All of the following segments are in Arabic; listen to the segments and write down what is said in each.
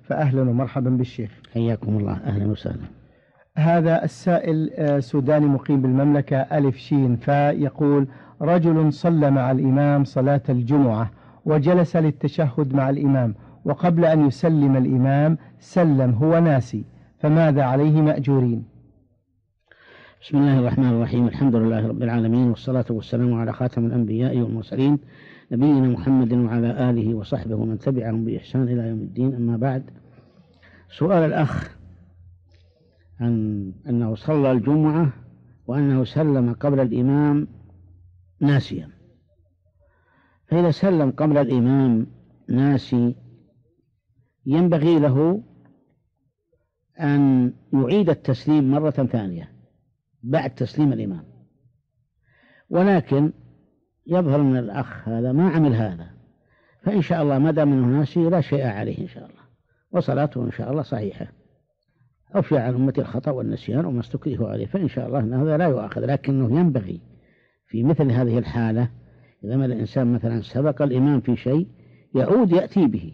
فأهلا ومرحبا بالشيخ. حياكم الله، أهلا وسهلا. هذا السائل سوداني مقيم بالمملكة ألف شين فيقول: رجل صلى مع الإمام صلاة الجمعة وجلس للتشهد مع الإمام، وقبل أن يسلم الإمام سلم هو ناسي، فماذا عليه مأجورين؟ بسم الله الرحمن الرحيم، الحمد لله رب العالمين، والصلاة والسلام على خاتم الأنبياء والمرسلين نبينا محمد وعلى آله وصحبه ومن تبعهم بإحسان إلى يوم الدين. أما بعد، سؤال الأخ عن أنه صلى الجمعة وأنه سلم قبل الإمام ناسيا. فإذا سلم قبل الإمام ناسي ينبغي له أن يعيد التسليم مرة ثانية بعد تسليم الإمام، ولكن يظهر من الأخ هذا ما عمل هذا، فإن شاء الله ما دام أنه ناسي لا شيء عليه إن شاء الله، وصلاته إن شاء الله صحيحة. عفي عن أمتي الخطأ والنسيان وما استكرهوا عليه، فإن شاء الله أن هذا لا يؤاخذ. لكنه ينبغي في مثل هذه الحالة إذا ما الإنسان مثلا سبق الإمام في شيء يعود يأتي به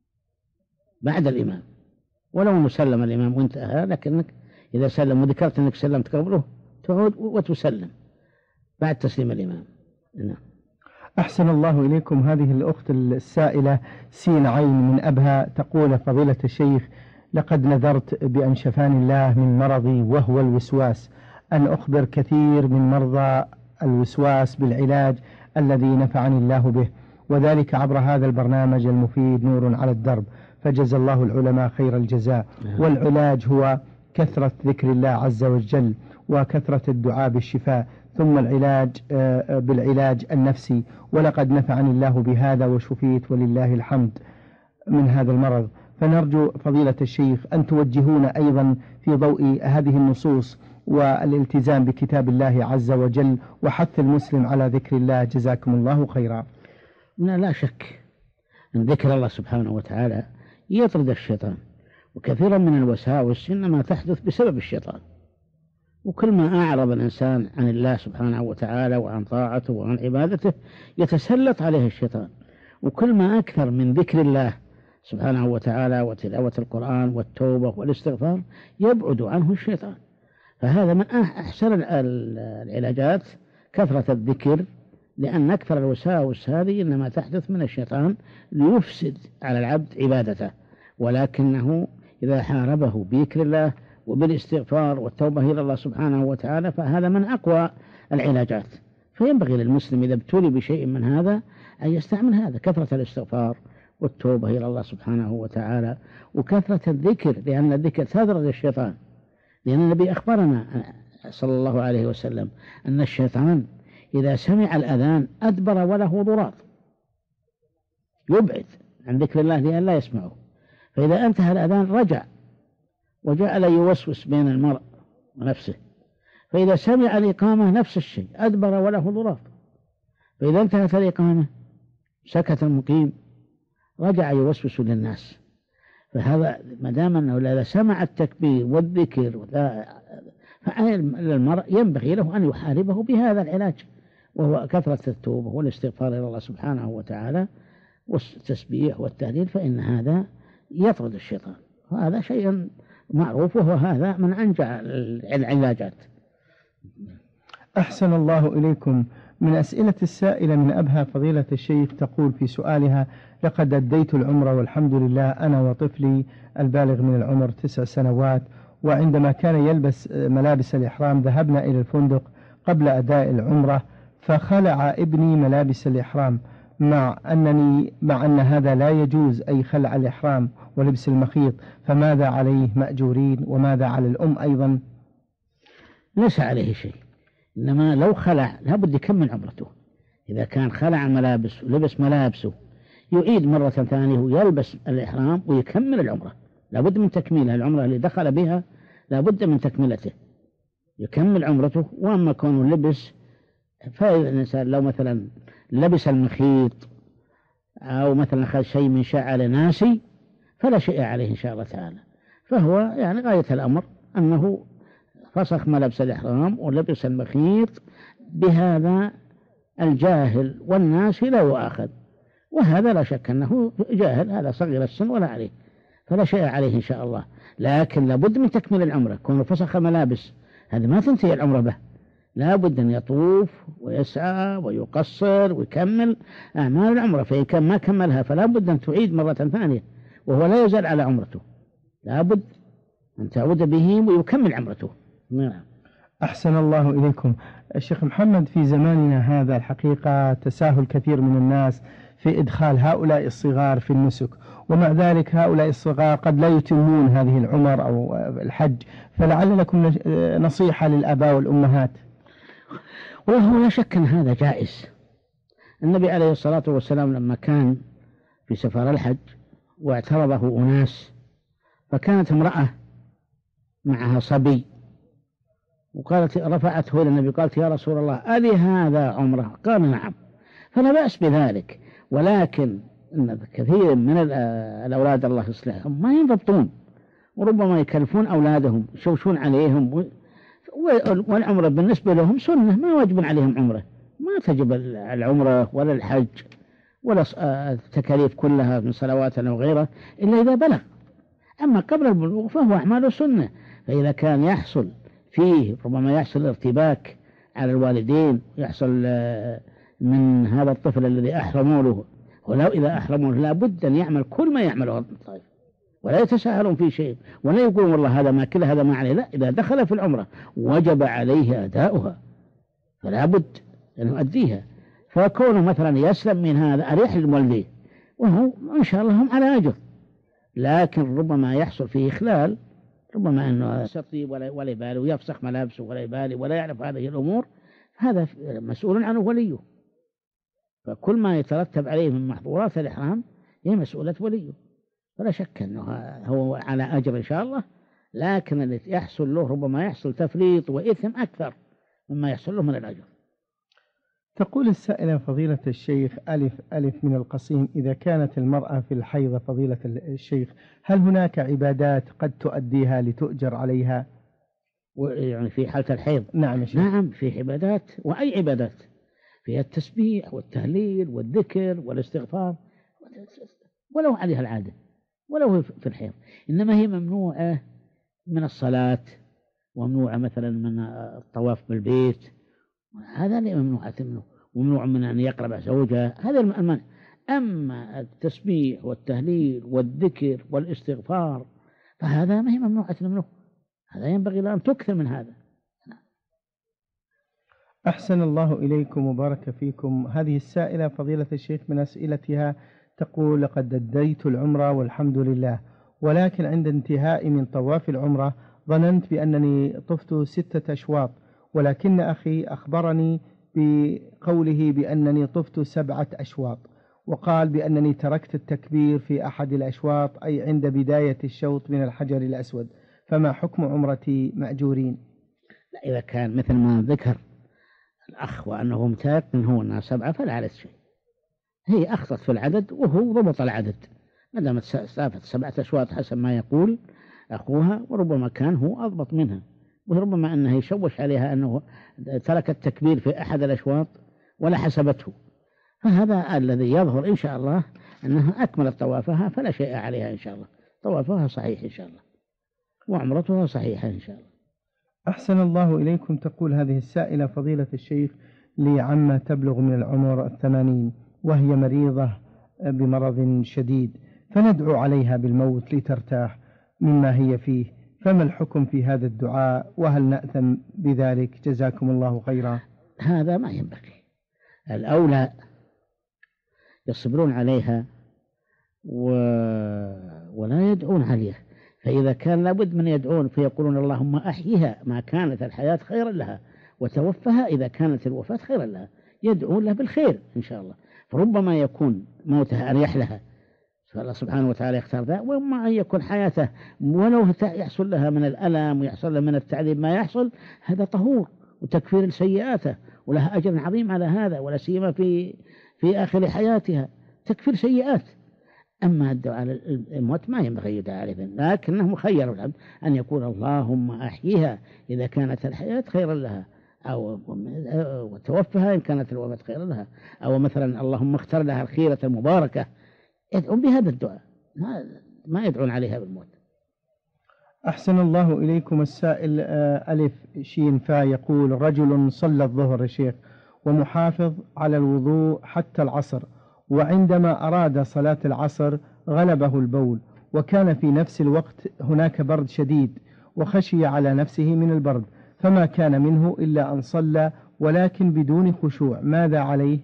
بعد الإمام، ولو مسلم الإمام وانتهى، لكنك إذا سلم وذكرت أنك سلمت قبله تعود وتسلم بعد تسليم الإمام. نعم. أحسن الله إليكم. هذه الأخت السائلة سين عين من أبها تقول: فضيلة الشيخ، لقد نذرت بأن شفاني الله من مرضي وهو الوسواس أن أخبر كثير من مرضى الوسواس بالعلاج الذي نفعني الله به، وذلك عبر هذا البرنامج المفيد نور على الدرب، فجزى الله العلماء خير الجزاء. والعلاج هو كثرة ذكر الله عز وجل وكثرة الدعاء بالشفاء، ثم العلاج بالعلاج النفسي، ولقد نفعني الله بهذا وشفيت ولله الحمد من هذا المرض. فنرجو فضيلة الشيخ أن توجهونا أيضا في ضوء هذه النصوص والالتزام بكتاب الله عز وجل وحث المسلم على ذكر الله، جزاكم الله خيرا. لا شك أن ذكر الله سبحانه وتعالى يطرد الشيطان، وكثيرا من الوساوس إنما تحدث بسبب الشيطان، وكل ما أعرض الإنسان عن الله سبحانه وتعالى وعن طاعته وعن عبادته يتسلط عليه الشيطان، وكل ما أكثر من ذكر الله سبحانه وتعالى وتلاوة القرآن والتوبة والاستغفار يبعد عنه الشيطان. فهذا من أحسن العلاجات كثرة الذكر، لأن أكثر الوساوس هذه إنما تحدث من الشيطان ليفسد على العبد عبادته، ولكنه إذا حاربه بذكر الله وبالاستغفار والتوبة إلى الله سبحانه وتعالى فهذا من أقوى العلاجات. فينبغي للمسلم إذا ابتلي بشيء من هذا أن يستعمل هذا، كثرة الاستغفار والتوبة إلى الله سبحانه وتعالى وكثرة الذكر، لأن الذكر تطرد الشيطان، لأن النبي أخبرنا صلى الله عليه وسلم أن الشيطان إذا سمع الأذان أدبر وله ضراط، يبعد عن ذكر الله لأن لا يسمعه، فإذا انتهى الأذان رجع وجعل يوسوس بين المرء ونفسه، فإذا سمع الإقامة نفس الشيء أدبر وله ضراط، فإذا انتهت الإقامة سكت المقيم رجع يوسوس للناس. فهذا ما دام أنه إذا سمع التكبير والذكر فالمرء ينبغي له أن يحاربه بهذا العلاج، وهو كثرة التوبة والاستغفار إلى الله سبحانه وتعالى والتسبيح والتهليل، فإن هذا يطرد الشيطان، وهذا شيء معروف، وهو هذا من أنجع العلاجات. أحسن الله إليكم. من أسئلة السائلة من أبها فضيلة الشيخ تقول في سؤالها: لقد أديت العمرة والحمد لله أنا وطفلي البالغ من العمر 9 سنوات، وعندما كان يلبس ملابس الإحرام ذهبنا إلى الفندق قبل أداء العمرة، فخلع ابني ملابس الإحرام مع أن هذا لا يجوز، أي خلع الإحرام ولبس المخيط، فماذا عليه مأجورين وماذا على الأم أيضا؟ ليس عليه شيء، إنما لو خلع لابد يكمل عمرته. إذا كان خلع ملابس ولبس ملابسه يعيد مرة ثانية ويلبس الإحرام ويكمل العمرة، لابد من تكميلها، العمرة اللي دخل بها لابد من تكملته، يكمل عمرته. وأما كونه لبس، فإذا الإنسان لو مثلا لبس المخيط أو مثلا أخذ شيء من شعر ناسي فلا شيء عليه إن شاء الله تعالى، فهو يعني غاية الأمر أنه فسخ ملبس الإحرام ولبس المخيط، بهذا الجاهل والناسي لا يؤاخذ، وهذا لا شك أنه جاهل، هذا صغير السن ولا عليه، فلا شيء عليه إن شاء الله. لكن لابد من تكميل العمرة. كونه فسخ ملابس هذا ما تنتهي العمرة به، لابد أن يطوف ويسعى ويقصر ويكمل أعمال العمرة. فإن كان ما كملها فلا بد أن تعيد مرة ثانية، وهو لا يزال على عمرته، لابد أن تعود به ويكمل عمرته. نعم. أحسن الله إليكم. الشيخ محمد، في زماننا هذا الحقيقة تساهل كثير من الناس في إدخال هؤلاء الصغار في النسك، ومع ذلك هؤلاء الصغار قد لا يتمون هذه العمر أو الحج، فلعل لكم نصيحة للآباء والأمهات. وهو لا شك أن هذا جائز. النبي عليه الصلاة والسلام لما كان في سفر الحج واعترضه أناس، فكانت امرأة معها صبي وقالت، رفعته إلى النبي قالت يا رسول الله ألي هذا عمره؟ قال نعم. فلا بأس بذلك، ولكن إن كثير من الأولاد الله يصلحهم ما ينضبطون، وربما يكلفون أولادهم يشوشون عليهم، والعمرة بالنسبة لهم سنة، ما واجب عليهم عمرة، ما تجب العمرة ولا الحج ولا التكاليف كلها من صلوات أو غيره إلا إذا بلغ. أما قبل البلوغ فهو أعمال سنة. فإذا كان يحصل فيه ربما يحصل ارتباك على الوالدين، يحصل من هذا الطفل الذي أحرموا له، ولو إذا أحرموا لا بد أن يعمل كل ما يعمله الطائف، ولا يتساهلون في شيء، ولا يقولون والله هذا ما كله هذا ما عليه. لا، إذا دخل في العمرة وجب عليه أداؤها، فلا بد أن يؤديها. فكونه مثلا يسلم من هذا أريح للوالدين، وهو إن شاء الله هم على أجر. لكن ربما يحصل فيه إخلال، ربما أنه يستطيب ولا يبالي ويفسخ ملابسه ولا يبالي ولا يعرف هذه الأمور، هذا مسؤول عنه وليه. فكل ما يترتب عليه من محظورات الإحرام هي مسؤولة وليه، فلا شك أنه هو على أجر إن شاء الله. لكن اللي يحصل له ربما يحصل تفريط وإثم أكثر مما يحصل له من الأجر. تقول السائلة فضيلة الشيخ ألف من القصيم: إذا كانت المرأة في الحيض فضيلة الشيخ، هل هناك عبادات قد تؤديها لتؤجر عليها؟ يعني في حالة الحيض؟ نعم شيخ. نعم، في عبادات، وأي عبادات فيها التسبيح والتهليل والذكر والاستغفار، ولو عليها العادة ولو في الحيض. إنما هي ممنوعة من الصلاة، وممنوعة مثلا من الطواف بالبيت، هذا اللي ممنوعة منه، وممنوع من أن يقرب زوجها، هذا المنع. أما التسبيح والتهليل والذكر والاستغفار فهذا ما هي ممنوعة منه، هذا ينبغي أن تكثر من هذا. أحسن الله إليكم وبارك فيكم. هذه السائلة فضيلة الشيخ من أسئلتها تقول: لقد أديت العمرة والحمد لله، ولكن عند انتهاء من طواف العمرة ظننت بأنني طفت 6 أشواط، ولكن أخي أخبرني بقوله بأنني طفت 7 أشواط، وقال بأنني تركت التكبير في أحد الأشواط، أي عند بداية الشوط من الحجر الأسود، فما حكم عمرتي مأجورين؟ لا، إذا كان مثل ما ذكر الأخ وأنه متيقن هو أنها 7 فلا عليه شيء، هي أخطأت في العدد وهو ضبط العدد، ما دامت سافت 7 أشواط حسب ما يقول أخوها، وربما كان هو أضبط منها، وربما أنه يشوش عليها أنه ترك التكبير في أحد الأشواط ولا حسبته. فهذا الذي يظهر إن شاء الله أنها أكملت طوافها فلا شيء عليها إن شاء الله، طوافها صحيح إن شاء الله، وعمرتها صحيحة إن شاء الله. أحسن الله إليكم. تقول هذه السائلة فضيلة الشيخ: لي عمة تبلغ من العمر 80 وهي مريضة بمرض شديد، فندعو عليها بالموت لترتاح مما هي فيه، فما الحكم في هذا الدعاء، وهل نأثم بذلك؟ جزاكم الله خيرا. هذا ما ينبغي، الأولى يصبرون عليها ولا يدعون عليها. فإذا كان لابد من يدعون فيقولون اللهم أحيها ما كانت الحياة خيرا لها، وتوفها إذا كانت الوفاة خيرا لها، يدعون لها بالخير إن شاء الله. فربما يكون موتها أريح لها، فالله سبحانه وتعالى يختار ذا، وما أن يكون حياته ولو يحصل لها من الألم ويحصل لها من التعذيب ما يحصل، هذا طهور وتكفير سيئاته، ولها أجر عظيم على هذا، ولا سيما في آخر حياتها تكفير سيئات. أما الدعاء للموت ما ينبغي يدعى عليه، لكنه مخير العبد أن يقول اللهم أحيها إذا كانت الحياة خيرا لها، أو وتوفها إن كانت الوفاة خيرا لها، أو مثلا اللهم اختر لها الخيرة المباركة، يدعون بهذا الدعاء ما يدعون عليها بالموت. أحسن الله إليكم. السائل ألف شين فا يقول: رجل صلى الظهر يا شيخ ومحافظ على الوضوء حتى العصر، وعندما أراد صلاة العصر غلبه البول، وكان في نفس الوقت هناك برد شديد وخشي على نفسه من البرد، فما كان منه إلا أن صلى ولكن بدون خشوع، ماذا عليه؟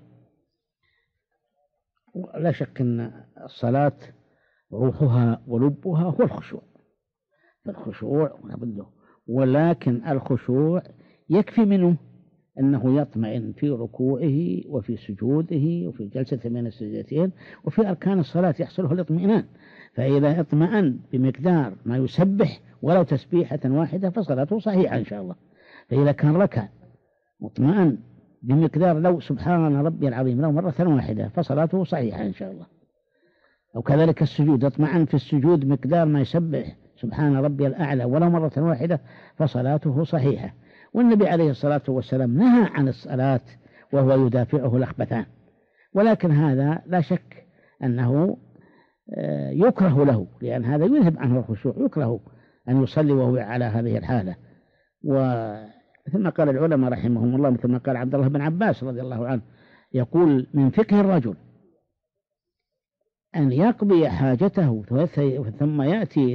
لا شك أن الصلاة روحها ولبها هو الخشوع، الخشوع لابد، ولكن الخشوع يكفي منه أنه يطمئن في ركوعه وفي سجوده وفي جلسة بين السجدتين، وفي أركان الصلاة يحصله الاطمئنان. فإذا اطمأن بمقدار ما يسبح ولو تسبيحة واحدة فصلاته صحيحة إن شاء الله. فإذا كان ركع مطمئن بمقدار لو سبحان ربي العظيم لو مرة واحدة فصلاته صحيحة إن شاء الله. أو كذلك السجود، اطمئن في السجود مقدار ما يسبح سبحان ربي الأعلى ولو مرة واحدة فصلاته صحيحة. والنبي عليه الصلاة والسلام نهى عن الصلاة وهو يدافعه الأخبثان، ولكن هذا لا شك أنه يكره له، لأن هذا يذهب عنه الخشوع، يكره أن يصلي وهو على هذه الحالة. ومثل ما قال العلماء رحمهم الله، مثل ما قال عبد الله بن عباس رضي الله عنه، يقول: من فقه الرجل أن يقضي حاجته ثم يأتي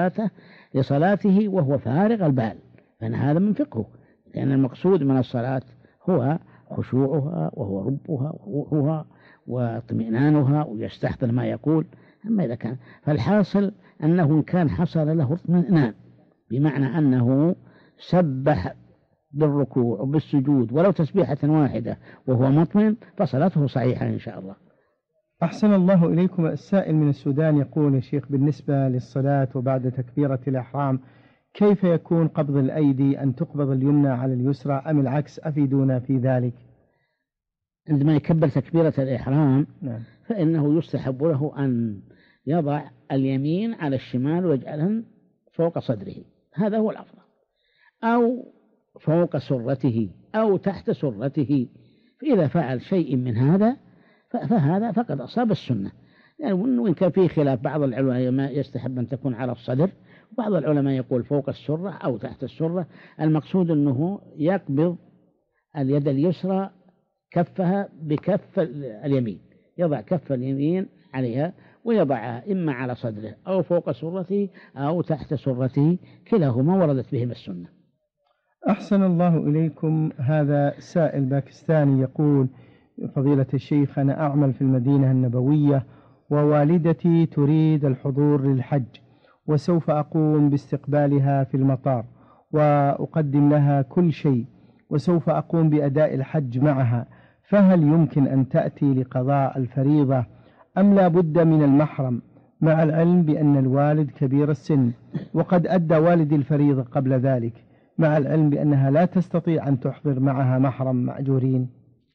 لصلاته وهو فارغ البال، فإن هذا من فقهه، لأن المقصود من الصلاة هو خشوعها وهو ربها وروحها واطمئنانها ويستحضر ما يقول. أما إذا كان فالحاصل أنه إن كان حصل له اطمئنان بمعنى أنه سبح بالركوع وبالسجود ولو تسبيحة واحدة وهو مطمئن فصلاته صحيحة إن شاء الله. أحسن الله إليكم. السائل من السودان يقول: يا شيخ بالنسبة للصلاة وبعد تكبيرة الإحرام كيف يكون قبض الأيدي، أن تقبض اليمنى على اليسرى أم العكس؟ أفيدونا في ذلك. عندما يكبر تكبيرة الإحرام نعم. فإنه يستحب له أن يضع اليمين على الشمال ويجعلها فوق صدره، هذا هو الأفضل، أو فوق سرته أو تحت سرته. فإذا فعل شيء من هذا فهذا فقد أصاب السنة، يعني وإن كان فيه خلاف، بعض العلماء يستحب أن تكون على الصدر، وبعض العلماء يقول فوق السرة أو تحت السرة. المقصود أنه يقبض اليد اليسرى كفها بكف اليمين، يضع كف اليمين عليها ويضعها إما على صدره أو فوق سرته أو تحت سرته، كلاهما وردت بهما السنة. أحسن الله إليكم. هذا سائل باكستاني يقول: فضيلة الشيخ، أنا أعمل في المدينة النبوية ووالدتي تريد الحضور للحج، وسوف أقوم باستقبالها في المطار وأقدم لها كل شيء، وسوف أقوم بأداء الحج معها، فهل يمكن أن تأتي لقضاء الفريضة أم لا بد من المحرم، مع العلم بأن الوالد كبير السن وقد أدى والدي الفريضة قبل ذلك، مع العلم بأنها لا تستطيع أن تحضر معها محرم مأجورين؟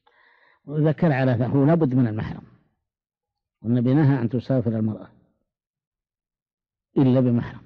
ذكر على فهو لابد من المحرم، والنبي نهى أن تسافر المرأة إلا بمحرم.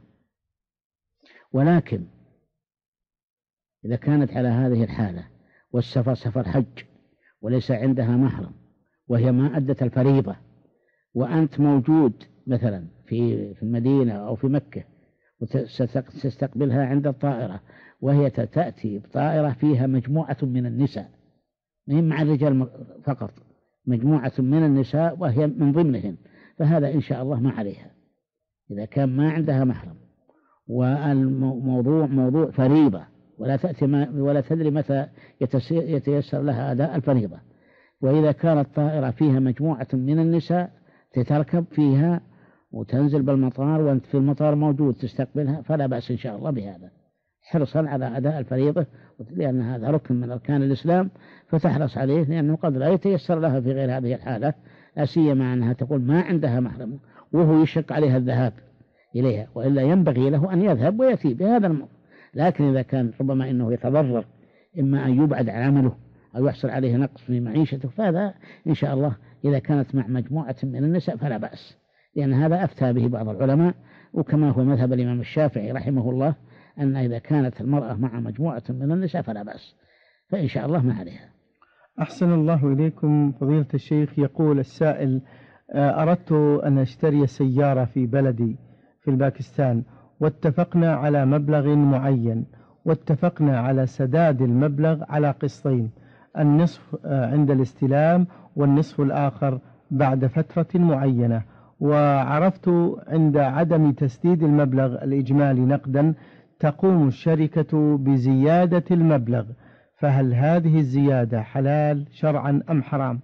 ولكن إذا كانت على هذه الحالة والسفر سفر حج وليس عندها محرم وهي ما أدت الفريضة، وأنت موجود مثلا في المدينة أو في مكة وستستقبلها عند الطائرة، وهي تأتي بطائرة فيها مجموعة من النساء، مهم مع الرجال فقط، مجموعة من النساء وهي من ضمنهن، فهذا إن شاء الله ما عليها إذا كان ما عندها محرم، والموضوع موضوع فريضة ولا تأتي ولا تدري متى يتيسر لها أداء الفريضة. وإذا كانت طائرة فيها مجموعة من النساء تتركب فيها وتنزل بالمطار وأنت في المطار موجود تستقبلها، فلا بأس إن شاء الله بهذا، حرصا على أداء الفريضة، لأن هذا ركن من أركان الإسلام، فتحرص عليه، لأنه قد لا يتيسر لها في غير هذه الحالة، لا سيما أنها تقول ما عندها محرم وهو يشق عليها الذهاب إليها، وإلا ينبغي له أن يذهب ويأتي بهذا الموضوع. لكن إذا كان ربما إنه يتضرر، إما أن يبعد عن عمله أو يحصل عليه نقص في معيشته، فهذا إن شاء الله إذا كانت مع مجموعة من النساء فلا بأس، لأن هذا أفتى به بعض العلماء، وكما هو مذهب الإمام الشافعي رحمه الله أن إذا كانت المرأة مع مجموعة من النساء فلا بأس، فإن شاء الله ما عليها. أحسن الله إليكم. فضيلة الشيخ، يقول السائل: أردت أن أشتري سيارة في بلدي، في الباكستان، واتفقنا على مبلغ معين، واتفقنا على سداد المبلغ على قسطين، النصف عند الاستلام والنصف الآخر بعد فترة معينة. وعرفت عند عدم تسديد المبلغ الإجمالي نقدا تقوم الشركة بزيادة المبلغ، فهل هذه الزيادة حلال شرعا أم حرام؟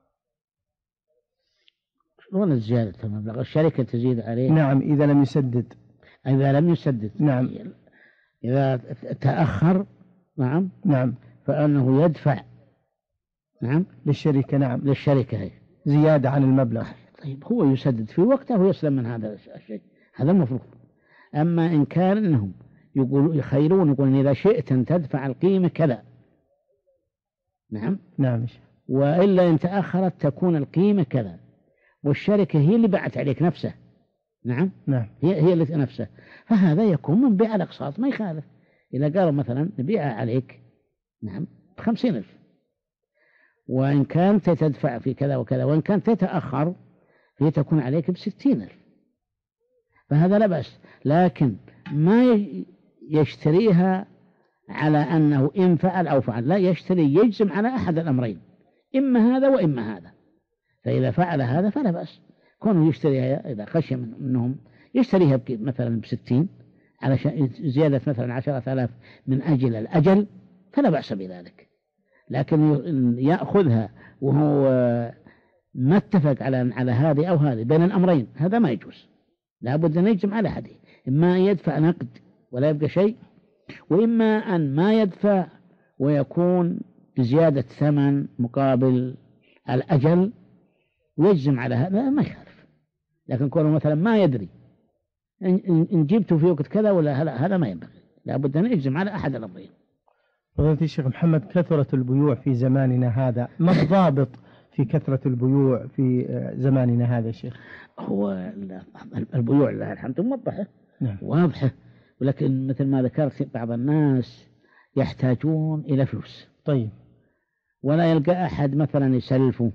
ولا زيادة المبلغ، الشركة تزيد عليه. نعم إذا لم يسدد. إذا لم يسدد. نعم. إذا تأخر. نعم. نعم. فأنه يدفع. نعم. للشركة. نعم. للشركة هي زيادة عن المبلغ. طيب هو يسدد في وقته ويسلم من هذا الشيء، هذا المفروض. أما إن كان إنهم يخيرون إذا شئت أن تدفع القيمة كذا. نعم. نعم. وإلا إن تأخرت تكون القيمة كذا، والشركة هي اللي باعت عليك نفسه. نعم. نعم. هي اللي نفسه، فهذا يكون من بيع الأقساط، ما يخالف. إذا قالوا مثلا نبيعها عليك نعم ب50,000، وإن كانت تدفع في كذا وكذا، وإن كانت تتأخر فهي تكون عليك ب60,000، فهذا لا بأس. لكن ما يشتريها على أنه إن فعل أو فعل، لا، يشتري يجزم على أحد الأمرين، إما هذا وإما هذا. فإذا فعل هذا فلا بأس، كونه يشتريها إذا خشي منهم يشتريها مثلا ب60 على زيادة مثلا 10,000 من أجل الأجل، فلا بأس بذلك. لكن يأخذها وهو ما اتفق على هذه أو هذه بين الأمرين، هذا ما يجوز. لا بد أن يجمع على أحده، إما أن يدفع نقد ولا يبقى شيء، وإما أن ما يدفع ويكون بزيادة ثمن مقابل الأجل ويجزم على هذا، ما يخالف. لكن كونه مثلا ما يدري إن جبته في وقت كذا ولا هذا ما ينبغي، لا بد أن يجزم على أحد الأمرين. فضيلة الشيخ محمد، كثرة البيوع في زماننا هذا، ما الضابط في كثرة البيوع في زماننا هذا يا شيخ؟ هو البيوع لله الحمد موضحة. نعم. واضحة، ولكن مثل ما ذكرت بعض الناس يحتاجون إلى فلوس. طيب. ولا يلقى أحد مثلا يسلفه،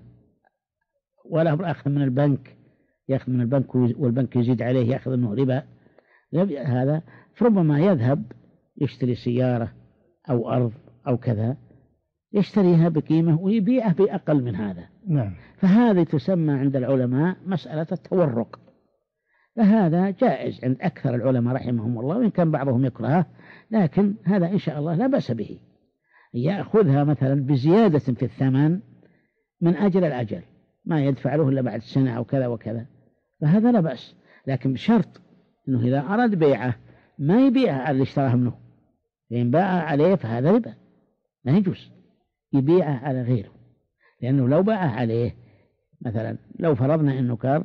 ولا هو أخذ من البنك، يأخذ من البنك والبنك يزيد عليه يأخذ منه ربا. هذا فربما يذهب يشتري سيارة أو أرض أو كذا، يشتريها بقيمة ويبيعها بأقل من هذا. نعم. فهذه تسمى عند العلماء مسألة التورق، فهذا جائز عند أكثر العلماء رحمهم الله، وإن كان بعضهم يكرهه، لكن هذا إن شاء الله لا بأس به. يأخذها مثلا بزيادة في الثمن من أجل الأجل، ما يدفع له إلا بعد سنة أو كذا وكذا، فهذا لا بأس. لكن بشرط أنه إذا أراد بيعه ما يبيعها على اللي اشتراه منه، فإن باع عليه فهذا ربا، لا يجوز يبيعه على غيره. لأنه لو باعه عليه مثلا، لو فرضنا أنه قال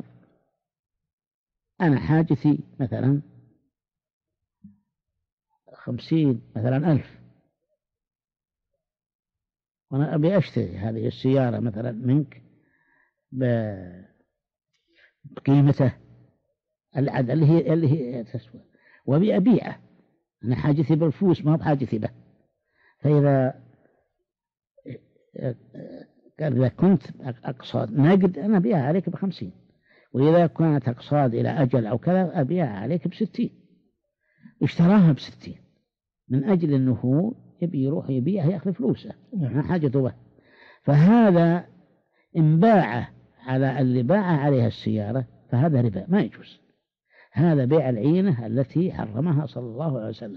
أنا حاجتي مثلا 50 مثلا 1000، وأنا أبي أشتري هذه السيارة مثلا منك بقيمته العدد اللي هي تسوى، وأبي أبيعه، أنا حاجتي بالفلوس ما بحاجتي به. فإذا قال إذا كنت أقصاد نقد أنا أبيعها عليك ب50، وإذا كانت أقصاد إلى أجل أو كذا أبيعها عليك ب60. اشتراها ب60 من أجل أنه هو يبي يروح يبيعها يأخذ فلوسه، ما حاجته به. فهذا إن باعه على اللي باع عليها السيارة فهذا ربا، ما يجوز. هذا بيع العينة التي حرمها صلى الله عليه وسلم.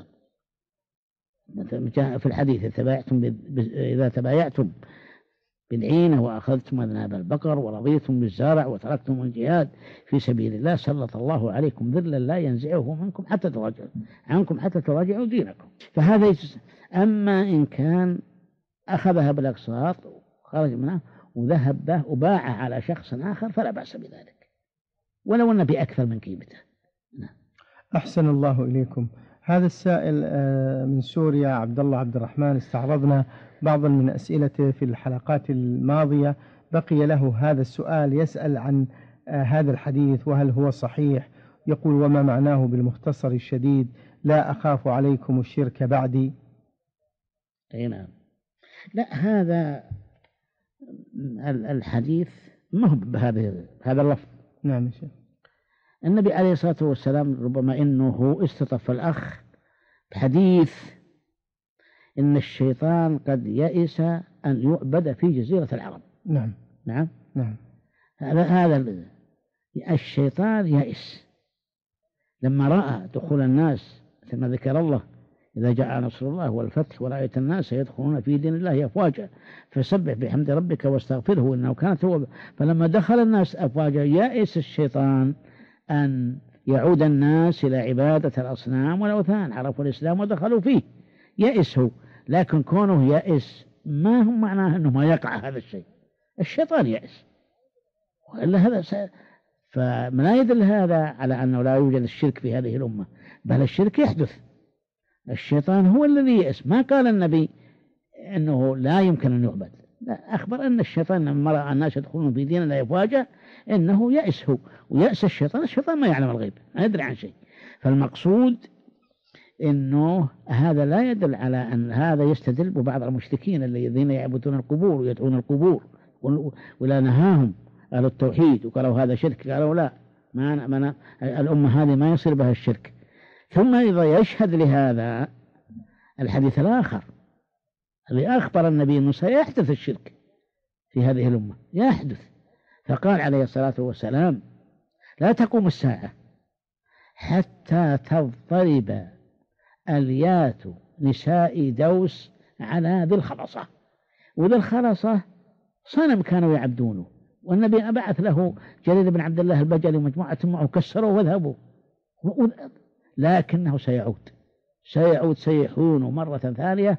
جاء في الحديث إذا تبايعتم بالعينة وأخذتم أذناب البقر ورضيتم بالزارع وتركتم الجهاد في سبيل الله سلط الله عليكم ذلا لا ينزعه منكم حتى تراجعوا دينكم. فهذا أما إن كان أخذها بالأقساط وخرج منها وذهب به وباعه على شخص آخر فلا بأس بذلك، ولو أن بأكثر من قيمته. أحسن الله إليكم. هذا السائل من سوريا عبد الله عبد الرحمن، استعرضنا بعضا من أسئلته في الحلقات الماضية، بقي له هذا السؤال، يسأل عن هذا الحديث وهل هو صحيح. يقول: وما معناه بالمختصر الشديد: لا أخاف عليكم الشرك بعدي؟ أي نعم. لا، هذا الحديث ما هو بهذا اللفظ. نعم يا شيخ. النبي عليه الصلاة والسلام ربما إنه استطف الأخ بحديث إن الشيطان قد يئس أن يعبد في جزيرة العرب. نعم نعم نعم. هذا الشيطان يئس لما رأى دخول الناس كما ذكر الله إذا جاء نصر الله والفتح ورأيت الناس يدخلون في دين الله أفواجا فسبح بحمد ربك واستغفره إنه كان توابا. فلما دخل الناس أفواجا يئس الشيطان أن يعود الناس إلى عبادة الأصنام والأوثان، عرفوا الإسلام ودخلوا فيه، يئسوا. لكن كونه يئس ما هم معناه أنه ما يقع هذا الشيء، الشيطان يئس وإلا هذا فما يدل هذا على أنه لا يوجد الشرك في هذه الأمة، بل الشرك يحدث. الشيطان هو الذي يئس. ما قال النبي أنه لا يمكن أن يعبد، لا، أخبر أن الشيطان لما رأى الناس يدخلون في دين لا يفواجأ إنه يئس هو، ويأس الشيطان ما يعلم الغيب، ما يدري عن شيء. فالمقصود إنه هذا لا يدل على أن هذا يستدل ببعض المشركين الذين يعبدون القبور ويدعون القبور ولا نهاهم أهل التوحيد وقالوا هذا شرك، قالوا لا، ما الأمة هذه ما يصير بها الشرك. ثم إذا يشهد لهذا الحديث الآخر الذي أخبر النبي أنه سيحدث الشرك في هذه الأمة، يحدث. فقال عليه الصلاة والسلام لا تقوم الساعة حتى تضطرب اليات نساء دوس على ذي الخلصة. وذي الخلصة صنم كانوا يعبدونه، والنبي أبعث له جرير بن عبد الله البجلي ومجموعة معه كسروا وذهبوا، لكنه سيعود سيحون مرة ثانية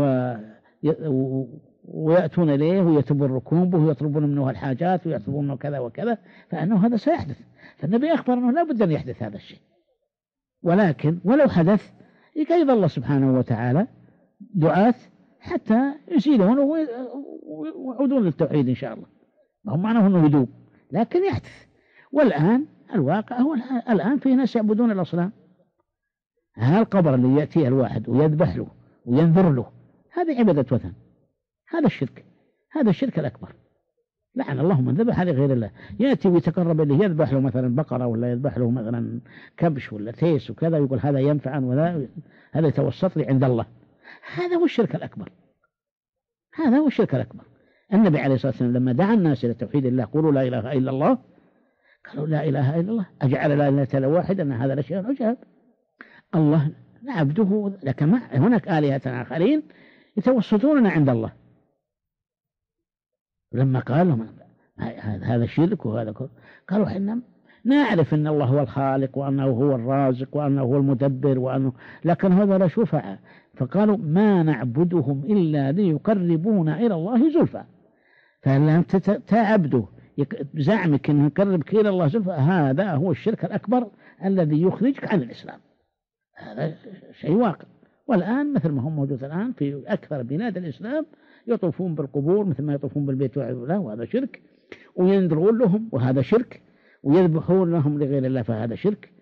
ويأتون إليه ويتبركون به ويطلبون منه الحاجات ويطلبون منه كذا وكذا، فأنه هذا سيحدث. فالنبي أخبر أنه لا بد أن يحدث هذا الشيء، ولكن ولو حدث يقيض الله سبحانه وتعالى دعاة حتى يزيلون ويعودون للتوحيد إن شاء الله، ما هو معناه أنه يدوب، لكن يحدث. والآن الواقع هو الآن في ناس يعبدون الأصنام. القبر اللي يأتيه الواحد ويذبح له وينذر له هذه عبادة وثن، هذا الشرك، هذا الشرك الأكبر. لعن الله من ذبح لغير الله. يأتي ويتقرب إليه يذبح له مثلا بقرة ولا يذبح له مثلا كبش ولا تيس وكذا، يقول هذا ينفع ولا هذا يتوسط لي عند الله. هذا هو الشرك الأكبر، هذا هو الشرك الأكبر. النبي عليه الصلاة والسلام لما دعا الناس إلى توحيد الله قولوا لا إله إلا الله، قالوا لا إله إلا الله أجعل لا إله إلا واحد أن هذا لشيء عجاب. الله نعبده، لكن هناك آلهة آخرين يتوسطوننا عند الله. لما قال لهم هذا شرك وهذا قالوا حنا نعرف أن الله هو الخالق وأنه هو الرازق وأنه هو المدبر وأنه، لكن هذا لا شفعاء. فقالوا ما نعبدهم إلا ليقربونا إلى الله زلفى. فلما تعبده زعمك أنه يقربك إلى الله زلفى، هذا هو الشرك الأكبر الذي يخرجك عن الإسلام. هذا شيء واقع. والآن مثل ما هم موجود الآن في أكثر بلاد الإسلام يطوفون بالقبور مثل ما يطوفون بالبيت وهذا شرك، وينذرون لهم وهذا شرك، ويذبحون لهم لغير الله فهذا شرك.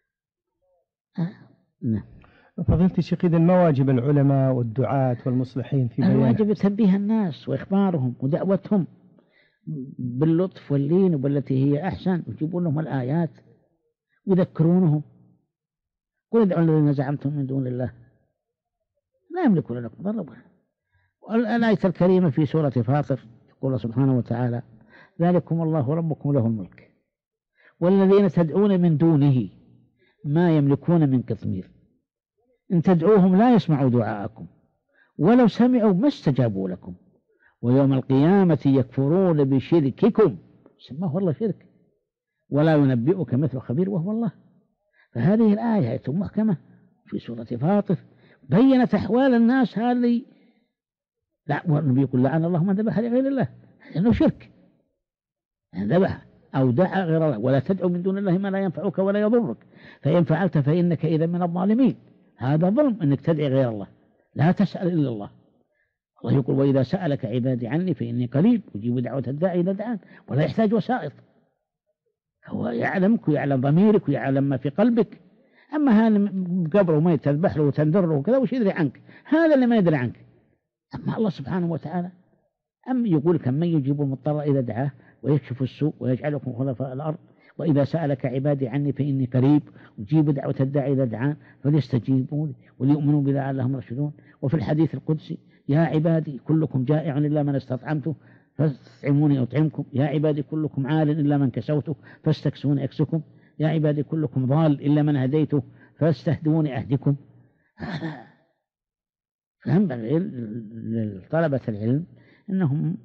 نعم. فضيلة الشيخ، إذن ما واجب العلماء والدعاة والمصلحين في بيان؟ الواجب تنبيه الناس وإخبارهم ودعوتهم باللطف واللين وبالتي هي أحسن، ويجيبون لهم الآيات ويذكرونهم. قل ادعوا الذين زعمتم من دون الله لا يملكون لكم ضرا. والآية الكريمة في سورة فاطر يقول سبحانه وتعالى ذلكم الله ربكم له الملك والذين تدعون من دونه ما يملكون من قطمير إن تدعوهم لا يسمعوا دعاءكم ولو سمعوا ما استجابوا لكم ويوم القيامة يكفرون بشرككم. سماه الله شرك ولا ينبئك مثل خبير وهو الله. فهذه الآية آية محكمة في سورة فاطر بينت أحوال الناس هذه. لا، والنبي يقول لعن الله من ذبح لغير الله، لأنه شرك. ذبح أو دعا غير الله. ولا تدعو من دون الله ما لا ينفعك ولا يضرك فإن فعلت فإنك إذا من الظالمين. هذا ظلم أنك تدعي غير الله، لا تسأل إلا الله. الله يقول وإذا سألك عبادي عني فإني قريب أجيب دعوة الداعي إذا دعان ولا يحتاج وسائط. هو يعلمك ويعلم ضميرك ويعلم ما في قلبك. أما هذا قبره ما تذبح له وتنذر له وكذا وش يدري عنك؟ هذا اللي ما يدري عنك. أما الله سبحانه وتعالى يقول كم من يجيب المضطر إذا دعاه ويكشف السوء ويجعلكم خلفاء الأرض وإذا سألك عبادي عني فإني قريب أجيب دعوة الداعي إذا دعان فليستجيبوا لي وليؤمنوا بي لعلهم يرشدون. وفي الحديث القدسي يا عبادي كلكم جائع إلا من استطعمته فاستطعموني أطعمكم، يا عبادي كلكم عال إلا من كسوته فاستكسوني أكسكم، يا عبادي كلكم ضال إلا من هديته فاستهدوني أهدكم. هذا فينبغي لطلبة العلم أنهم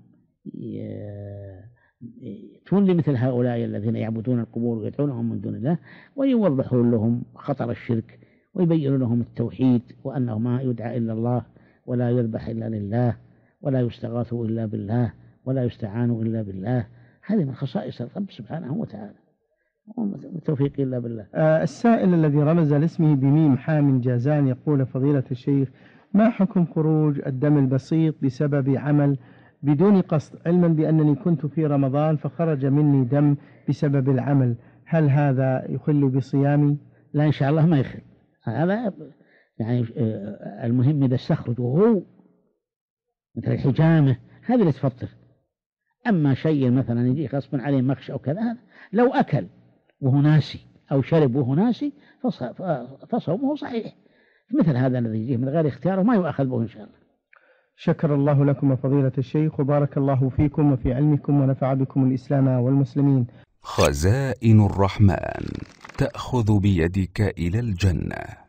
يأتون لمثل هؤلاء الذين يعبدون القبور ويدعونهم من دون الله ويوضحون لهم خطر الشرك ويبينون لهم التوحيد وأنه ما يدعى إلا الله ولا يذبح إلا لله ولا يستغاث إلا بالله ولا يستعان إلا بالله. هذه من خصائص الرب سبحانه وتعالى والتوفيق إلا بالله. السائل الذي رمز لاسمه بميم حام جازان يقول فضيلة الشيخ ما حكم خروج الدم البسيط بسبب عمل بدون قصد، علما بأنني كنت في رمضان فخرج مني دم بسبب العمل، هل هذا يخل بصيامي؟ لا إن شاء الله ما يخل. هذا يعني المهم إذا استخرج وهو مثل الحجامة هذه اللي تفطر. أما شيء مثلا يجي غصبا عليه مخش أو كذا، لو أكل وهو ناسي أو شرب وهو ناسي فصومه صحيح. مثل هذا الذي يجيه من غير اختياره ما يؤخذ به إن شاء الله. شكر الله لكم فضيلة الشيخ وبارك الله فيكم وفي علمكم ونفع بكم الإسلام والمسلمين. خزائن الرحمن تأخذ بيدك إلى الجنة.